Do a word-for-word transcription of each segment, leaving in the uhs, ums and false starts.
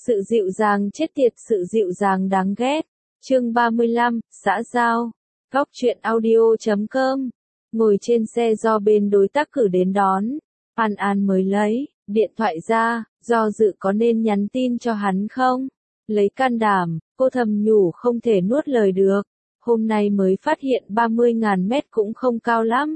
Sự dịu dàng chết tiệt, sự dịu dàng đáng ghét. Chương ba mươi lăm, xã giao. Góc truyện audio chấm com. Ngồi trên xe do bên đối tác cử đến đón, An An mới lấy điện thoại ra, do dự có nên nhắn tin cho hắn không. Lấy can đảm, cô thầm nhủ không thể nuốt lời được. Hôm nay mới phát hiện ba mươi nghìn mét cũng không cao lắm.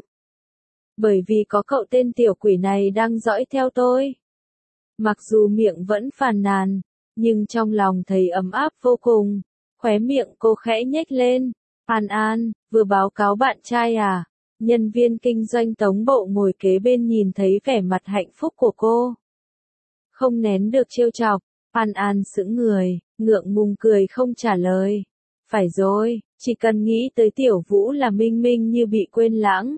Bởi vì có cậu tên tiểu quỷ này đang dõi theo tôi. Mặc dù miệng vẫn phàn nàn, nhưng trong lòng thấy ấm áp vô cùng. Khóe miệng cô khẽ nhếch lên. An An, vừa báo cáo bạn trai à? Nhân viên kinh doanh Tống Bộ ngồi kế bên nhìn thấy vẻ mặt hạnh phúc của cô, không nén được trêu chọc. An An sững người, ngượng ngùng cười không trả lời. Phải rồi, chỉ cần nghĩ tới Tiểu Vũ là Minh Minh như bị quên lãng.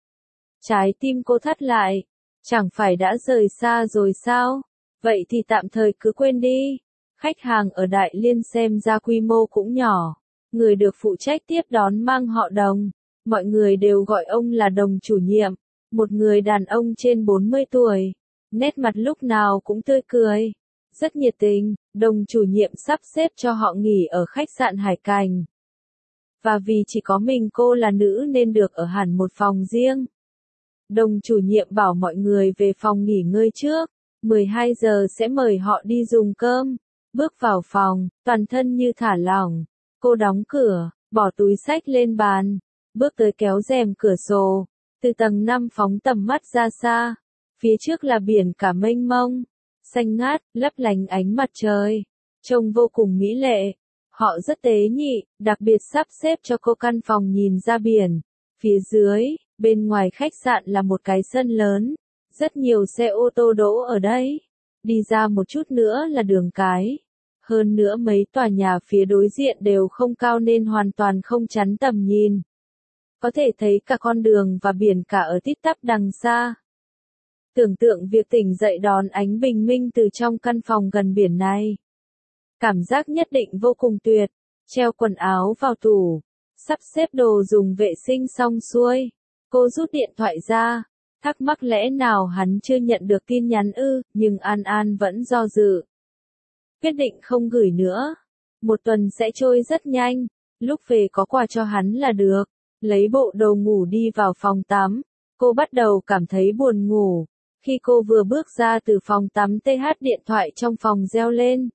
Trái tim cô thắt lại, chẳng phải đã rời xa rồi sao? Vậy thì tạm thời cứ quên đi. Khách hàng ở Đại Liên xem ra quy mô cũng nhỏ. Người được phụ trách tiếp đón mang họ Đồng. Mọi người đều gọi ông là Đồng chủ nhiệm. Một người đàn ông trên bốn mươi tuổi. Nét mặt lúc nào cũng tươi cười. Rất nhiệt tình. Đồng chủ nhiệm sắp xếp cho họ nghỉ ở khách sạn Hải Cảnh. Và vì chỉ có mình cô là nữ nên được ở hẳn một phòng riêng. Đồng chủ nhiệm bảo mọi người về phòng nghỉ ngơi trước. mười hai giờ sẽ mời họ đi dùng cơm. Bước vào phòng, toàn thân như thả lỏng. Cô đóng cửa, bỏ túi xách lên bàn. Bước tới kéo rèm cửa sổ. Từ tầng năm phóng tầm mắt ra xa. Phía trước là biển cả mênh mông. Xanh ngát, lấp lánh ánh mặt trời. Trông vô cùng mỹ lệ. Họ rất tế nhị, đặc biệt sắp xếp cho cô căn phòng nhìn ra biển. Phía dưới, bên ngoài khách sạn là một cái sân lớn. Rất nhiều xe ô tô đỗ ở đây. Đi ra một chút nữa là đường cái. Hơn nữa mấy tòa nhà phía đối diện đều không cao nên hoàn toàn không chắn tầm nhìn. Có thể thấy cả con đường và biển cả ở tít tắp đằng xa. Tưởng tượng việc tỉnh dậy đón ánh bình minh từ trong căn phòng gần biển này. Cảm giác nhất định vô cùng tuyệt. Treo quần áo vào tủ. Sắp xếp đồ dùng vệ sinh xong xuôi. Cô rút điện thoại ra. Thắc mắc lẽ nào hắn chưa nhận được tin nhắn ư, nhưng An An vẫn do dự. Quyết định không gửi nữa. Một tuần sẽ trôi rất nhanh. Lúc về có quà cho hắn là được. Lấy bộ đồ ngủ đi vào phòng tắm. Cô bắt đầu cảm thấy buồn ngủ. Khi cô vừa bước ra từ phòng tắm tê hát điện thoại trong phòng reo lên.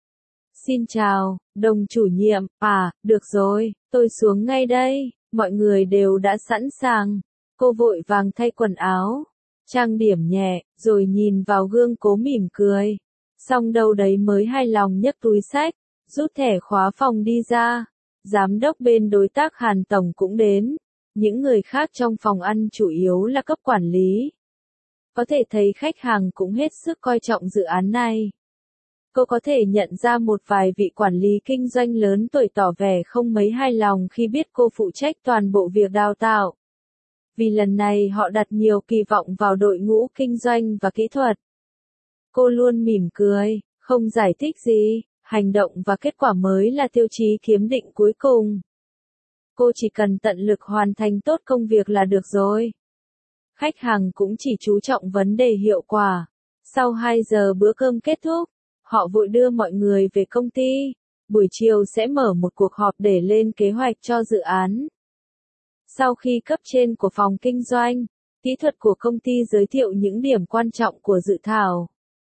Xin chào, Đồng chủ nhiệm. À, được rồi, tôi xuống ngay đây. Mọi người đều đã sẵn sàng. Cô vội vàng thay quần áo. Trang điểm nhẹ, rồi nhìn vào gương cố mỉm cười. Xong đâu đấy mới hài lòng nhấc túi xách, rút thẻ khóa phòng đi ra. Giám đốc bên đối tác Hàn Tổng cũng đến. Những người khác trong phòng ăn chủ yếu là cấp quản lý. Có thể thấy khách hàng cũng hết sức coi trọng dự án này. Cô có thể nhận ra một vài vị quản lý kinh doanh lớn tuổi tỏ vẻ không mấy hài lòng khi biết cô phụ trách toàn bộ việc đào tạo. Vì lần này họ đặt nhiều kỳ vọng vào đội ngũ kinh doanh và kỹ thuật. Cô luôn mỉm cười, không giải thích gì, hành động và kết quả mới là tiêu chí kiếm định cuối cùng. Cô chỉ cần tận lực hoàn thành tốt công việc là được rồi. Khách hàng cũng chỉ chú trọng vấn đề hiệu quả. Sau hai giờ bữa cơm kết thúc, họ vội đưa mọi người về công ty. Buổi chiều sẽ mở một cuộc họp để lên kế hoạch cho dự án. Sau khi cấp trên của phòng kinh doanh, kỹ thuật của công ty giới thiệu những điểm quan trọng của dự thảo,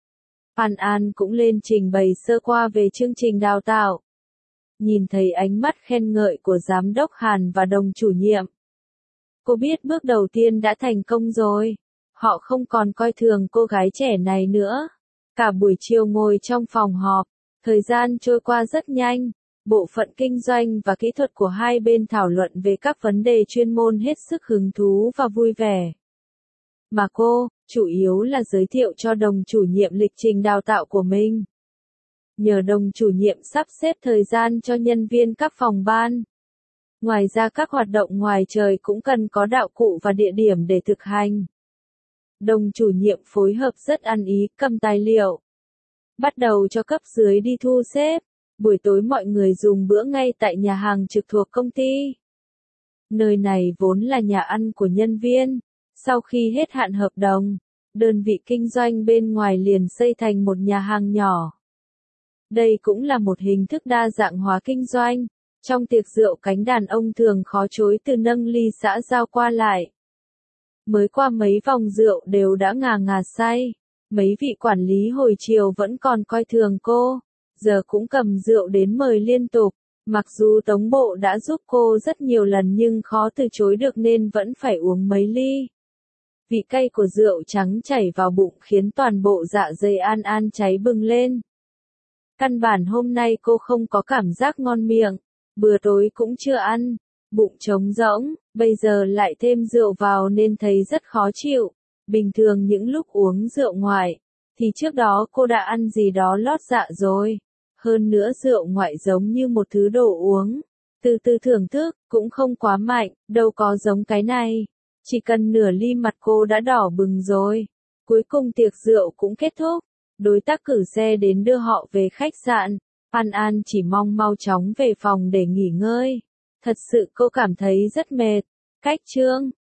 An An cũng lên trình bày sơ qua về chương trình đào tạo. Nhìn thấy ánh mắt khen ngợi của giám đốc Hàn và Đồng chủ nhiệm. Cô biết bước đầu tiên đã thành công rồi. Họ không còn coi thường cô gái trẻ này nữa. Cả buổi chiều ngồi trong phòng họp, thời gian trôi qua rất nhanh. Bộ phận kinh doanh và kỹ thuật của hai bên thảo luận về các vấn đề chuyên môn hết sức hứng thú và vui vẻ. Mà cô, chủ yếu là giới thiệu cho Đồng chủ nhiệm lịch trình đào tạo của mình. Nhờ Đồng chủ nhiệm sắp xếp thời gian cho nhân viên các phòng ban. Ngoài ra các hoạt động ngoài trời cũng cần có đạo cụ và địa điểm để thực hành. Đồng chủ nhiệm phối hợp rất ăn ý, cầm tài liệu. Bắt đầu cho cấp dưới đi thu xếp. Buổi tối mọi người dùng bữa ngay tại nhà hàng trực thuộc công ty. Nơi này vốn là nhà ăn của nhân viên. Sau khi hết hạn hợp đồng, đơn vị kinh doanh bên ngoài liền xây thành một nhà hàng nhỏ. Đây cũng là một hình thức đa dạng hóa kinh doanh. Trong tiệc rượu cánh đàn ông thường khó chối từ nâng ly xã giao qua lại. Mới qua mấy vòng rượu đều đã ngà ngà say. Mấy vị quản lý hồi chiều vẫn còn coi thường cô. Giờ cũng cầm rượu đến mời liên tục. Mặc dù Tống Bộ đã giúp cô rất nhiều lần nhưng khó từ chối được nên vẫn phải uống mấy ly. Vị cay của rượu trắng chảy vào bụng khiến toàn bộ dạ dày An An cháy bừng lên. Căn bản hôm nay cô không có cảm giác ngon miệng. Bữa tối cũng chưa ăn. Bụng trống rỗng, bây giờ lại thêm rượu vào nên thấy rất khó chịu. Bình thường những lúc uống rượu ngoại, thì trước đó cô đã ăn gì đó lót dạ rồi. Hơn nữa rượu ngoại giống như một thứ đồ uống. Từ từ thưởng thức, cũng không quá mạnh, đâu có giống cái này. Chỉ cần nửa ly mặt cô đã đỏ bừng rồi. Cuối cùng tiệc rượu cũng kết thúc. Đối tác cử xe đến đưa họ về khách sạn. An An chỉ mong mau chóng về phòng để nghỉ ngơi. Thật sự cô cảm thấy rất mệt. Cách chương